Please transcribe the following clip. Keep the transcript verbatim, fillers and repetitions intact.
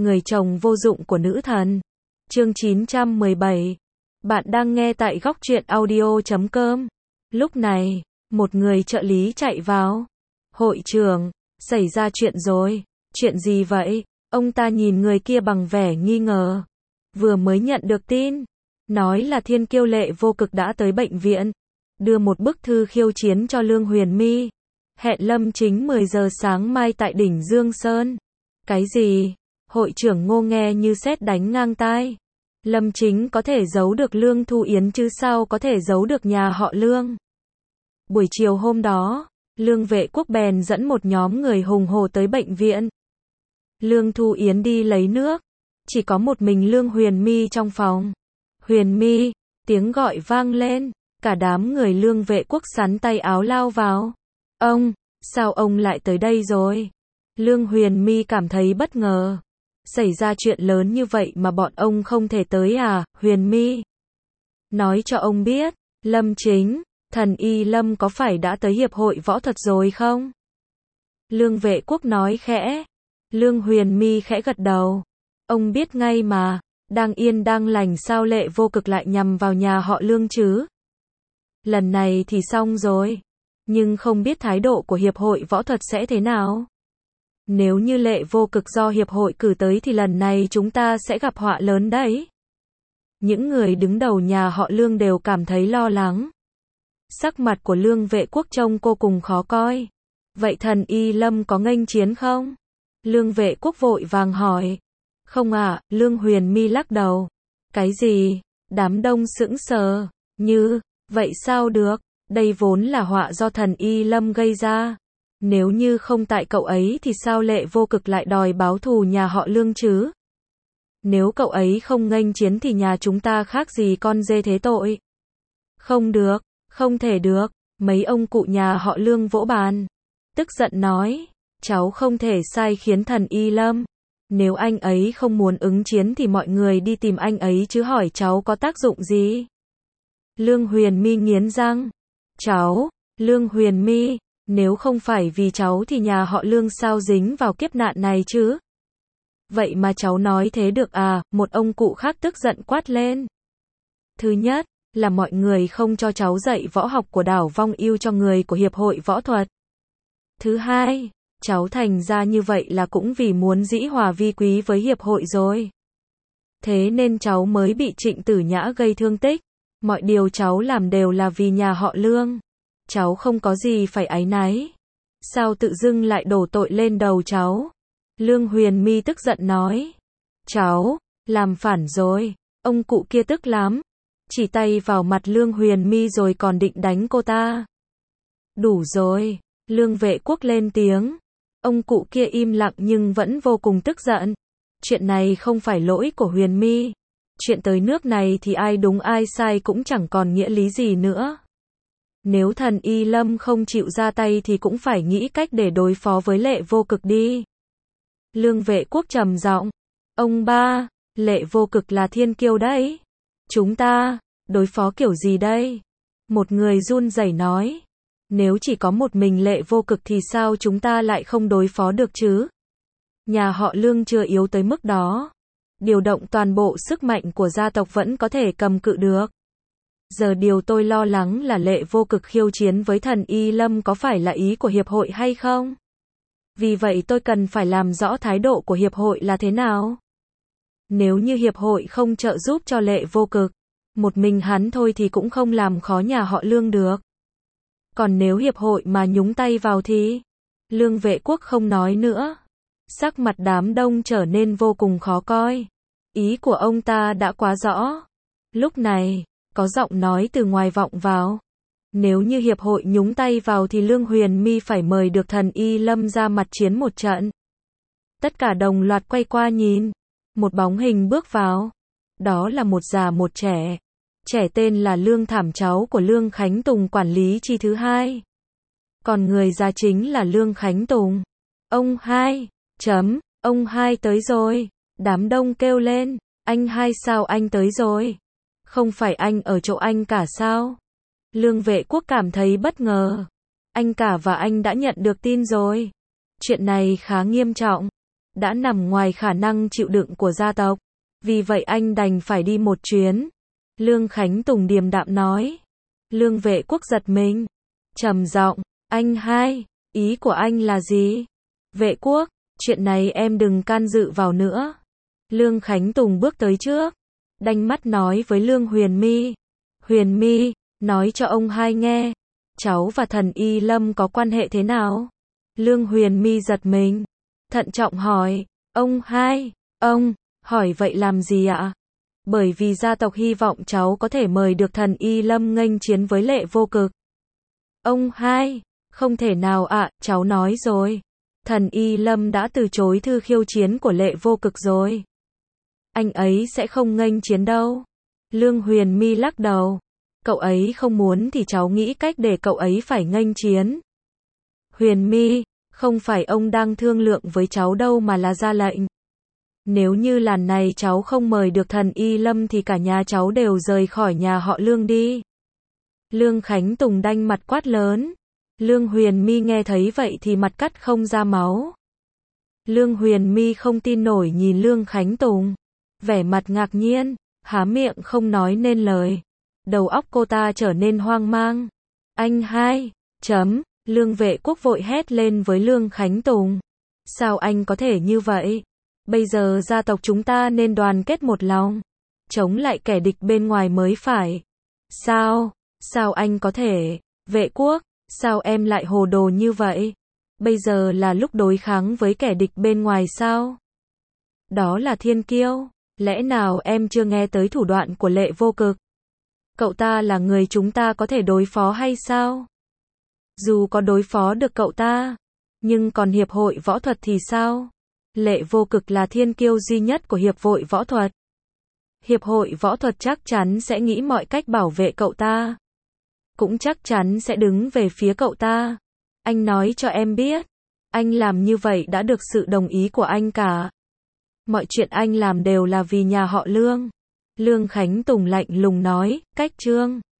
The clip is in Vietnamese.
Người chồng vô dụng của nữ thần. Chương chín trăm mười bảy. Bạn đang nghe tại góc truyện audio chấm com. Lúc này, một người trợ lý chạy vào. Hội trưởng, xảy ra chuyện rồi. Chuyện gì vậy? Ông ta nhìn người kia bằng vẻ nghi ngờ. Vừa mới nhận được tin. Nói là Thiên Kiêu Lệ Vô Cực đã tới bệnh viện. Đưa một bức thư khiêu chiến cho Lương Huyền My. Hẹn Lâm Chính mười giờ sáng mai tại đỉnh Dương Sơn. Cái gì? Hội trưởng Ngô nghe như sét đánh ngang tai. Lâm Chính có thể giấu được Lương Thu Yến chứ sao có thể giấu được nhà họ Lương. Buổi chiều hôm đó, Lương Vệ Quốc bèn dẫn một nhóm người hùng hổ tới bệnh viện. Lương Thu Yến đi lấy nước. Chỉ có một mình Lương Huyền My trong phòng. Huyền My, tiếng gọi vang lên. Cả đám người Lương Vệ Quốc sắn tay áo lao vào. Ông, sao ông lại tới đây rồi? Lương Huyền My cảm thấy bất ngờ. Xảy ra chuyện lớn như vậy mà bọn ông không thể tới à, Huyền My? Nói cho ông biết, Lâm Chính, thần y Lâm có phải đã tới hiệp hội võ thuật rồi không? Lương Vệ Quốc nói khẽ. Lương Huyền My khẽ gật đầu. Ông biết ngay mà, đang yên đang lành sao Lệ Vô Cực lại nhằm vào nhà họ Lương chứ? Lần này thì xong rồi. Nhưng không biết thái độ của hiệp hội võ thuật sẽ thế nào? Nếu như Lệ Vô Cực do hiệp hội cử tới thì lần này chúng ta sẽ gặp họa lớn đấy. Những người đứng đầu nhà họ Lương đều cảm thấy lo lắng. Sắc mặt của Lương Vệ Quốc trông vô cùng khó coi. Vậy thần y Lâm có nghênh chiến không? Lương Vệ Quốc vội vàng hỏi. Không à, Lương Huyền My lắc đầu. Cái gì? Đám đông sững sờ. Như, vậy sao được? Đây vốn là họa do thần y Lâm gây ra. Nếu như không tại cậu ấy thì sao Lệ Vô Cực lại đòi báo thù nhà họ Lương chứ? Nếu cậu ấy không nghênh chiến thì nhà chúng ta khác gì con dê thế tội. Không được, không thể được. Mấy ông cụ nhà họ Lương vỗ bàn. Tức giận nói, cháu không thể sai khiến thần y Lâm. Nếu anh ấy không muốn ứng chiến thì mọi người đi tìm anh ấy chứ hỏi cháu có tác dụng gì? Lương Huyền My nghiến răng. Cháu, Lương Huyền My, nếu không phải vì cháu thì nhà họ Lương sao dính vào kiếp nạn này chứ? Vậy mà cháu nói thế được à? Một ông cụ khác tức giận quát lên. Thứ nhất, là mọi người không cho cháu dạy võ học của Đảo Vong Yêu cho người của hiệp hội võ thuật. Thứ hai, cháu thành ra như vậy là cũng vì muốn dĩ hòa vi quý với hiệp hội rồi. Thế nên cháu mới bị Trịnh Tử Nhã gây thương tích. Mọi điều cháu làm đều là vì nhà họ Lương. Cháu không có gì phải áy náy. Sao tự dưng lại đổ tội lên đầu cháu? Lương Huyền My tức giận nói. Cháu, làm phản rồi. Ông cụ kia tức lắm. Chỉ tay vào mặt Lương Huyền My rồi còn định đánh cô ta. Đủ rồi. Lương Vệ Quốc lên tiếng. Ông cụ kia im lặng nhưng vẫn vô cùng tức giận. Chuyện này không phải lỗi của Huyền My. Chuyện tới nước này thì ai đúng ai sai cũng chẳng còn nghĩa lý gì nữa. Nếu thần y Lâm không chịu ra tay thì cũng phải nghĩ cách để đối phó với Lệ Vô Cực đi. Lương Vệ Quốc trầm giọng. Ông ba, Lệ Vô Cực là thiên kiêu đấy. Chúng ta, đối phó kiểu gì đây? Một người run rẩy nói. Nếu chỉ có một mình Lệ Vô Cực thì sao chúng ta lại không đối phó được chứ? Nhà họ Lương chưa yếu tới mức đó. Điều động toàn bộ sức mạnh của gia tộc vẫn có thể cầm cự được. Giờ điều tôi lo lắng là Lệ Vô Cực khiêu chiến với thần y Lâm có phải là ý của hiệp hội hay không? Vì vậy tôi cần phải làm rõ thái độ của hiệp hội là thế nào. Nếu như hiệp hội không trợ giúp cho Lệ Vô Cực, một mình hắn thôi thì cũng không làm khó nhà họ Lương được. Còn nếu hiệp hội mà nhúng tay vào thì... Lương Vệ Quốc không nói nữa. Sắc mặt đám đông trở nên vô cùng khó coi. Ý của ông ta đã quá rõ. Lúc này, có giọng nói từ ngoài vọng vào. Nếu như hiệp hội nhúng tay vào thì Lương Huyền My phải mời được thần y Lâm ra mặt chiến một trận. Tất cả đồng loạt quay qua nhìn. Một bóng hình bước vào. Đó là một già một trẻ. Trẻ tên là Lương Thảm, cháu của Lương Khánh Tùng, quản lý chi thứ hai. Còn người già chính là Lương Khánh Tùng. Ông hai, chấm, ông hai tới rồi. Đám đông kêu lên. Anh hai sao anh tới rồi? Không phải anh ở chỗ anh cả sao? Lương Vệ Quốc cảm thấy bất ngờ. Anh cả và anh đã nhận được tin rồi. Chuyện này khá nghiêm trọng. đã nằm ngoài khả năng chịu đựng của gia tộc. Vì vậy anh đành phải đi một chuyến. Lương Khánh Tùng điềm đạm nói. Lương Vệ Quốc giật mình. Trầm giọng, anh hai, ý của anh là gì? Vệ Quốc, chuyện này em đừng can dự vào nữa. Lương Khánh Tùng bước tới trước, đanh mắt nói với Lương Huyền My. Huyền My, nói cho ông hai nghe, cháu và Thần Y Lâm có quan hệ thế nào? Lương Huyền My giật mình, thận trọng hỏi, ông hai, ông, hỏi vậy làm gì ạ? Bởi vì gia tộc hy vọng cháu có thể mời được Thần Y Lâm nghênh chiến với Lệ Vô Cực. Ông hai, không thể nào ạ, cháu nói rồi. Thần Y Lâm đã từ chối thư khiêu chiến của Lệ Vô Cực rồi. Anh ấy sẽ không nghênh chiến đâu. Lương Huyền My lắc đầu. Cậu ấy không muốn thì cháu nghĩ cách để cậu ấy phải nghênh chiến. Huyền My, không phải ông đang thương lượng với cháu đâu mà là ra lệnh. Nếu như lần này cháu không mời được Thần Y Lâm thì cả nhà cháu đều rời khỏi nhà họ Lương đi. Lương Khánh Tùng đanh mặt quát lớn. Lương Huyền My nghe thấy vậy thì mặt cắt không ra máu. Lương Huyền My không tin nổi nhìn Lương Khánh Tùng, vẻ mặt ngạc nhiên, há miệng không nói nên lời. Đầu óc cô ta trở nên hoang mang. Anh hai, chấm, Lương Vệ Quốc vội hét lên với Lương Khánh Tùng. Sao anh có thể như vậy? Bây giờ gia tộc chúng ta nên đoàn kết một lòng, chống lại kẻ địch bên ngoài mới phải. Sao? Sao anh có thể? Vệ Quốc, sao em lại hồ đồ như vậy? Bây giờ là lúc đối kháng với kẻ địch bên ngoài sao? Đó là thiên kiêu. Lẽ nào em chưa nghe tới thủ đoạn của Lệ Vô Cực? Cậu ta là người chúng ta có thể đối phó hay sao? Dù có đối phó được cậu ta, nhưng còn Hiệp hội Võ thuật thì sao? Lệ Vô Cực là thiên kiêu duy nhất của Hiệp hội Võ thuật. Hiệp hội Võ thuật chắc chắn sẽ nghĩ mọi cách bảo vệ cậu ta. Cũng chắc chắn sẽ đứng về phía cậu ta. Anh nói cho em biết, anh làm như vậy đã được sự đồng ý của anh cả. Mọi chuyện anh làm đều là vì nhà họ Lương. Lương Khánh Tùng lạnh lùng nói, cách Trương.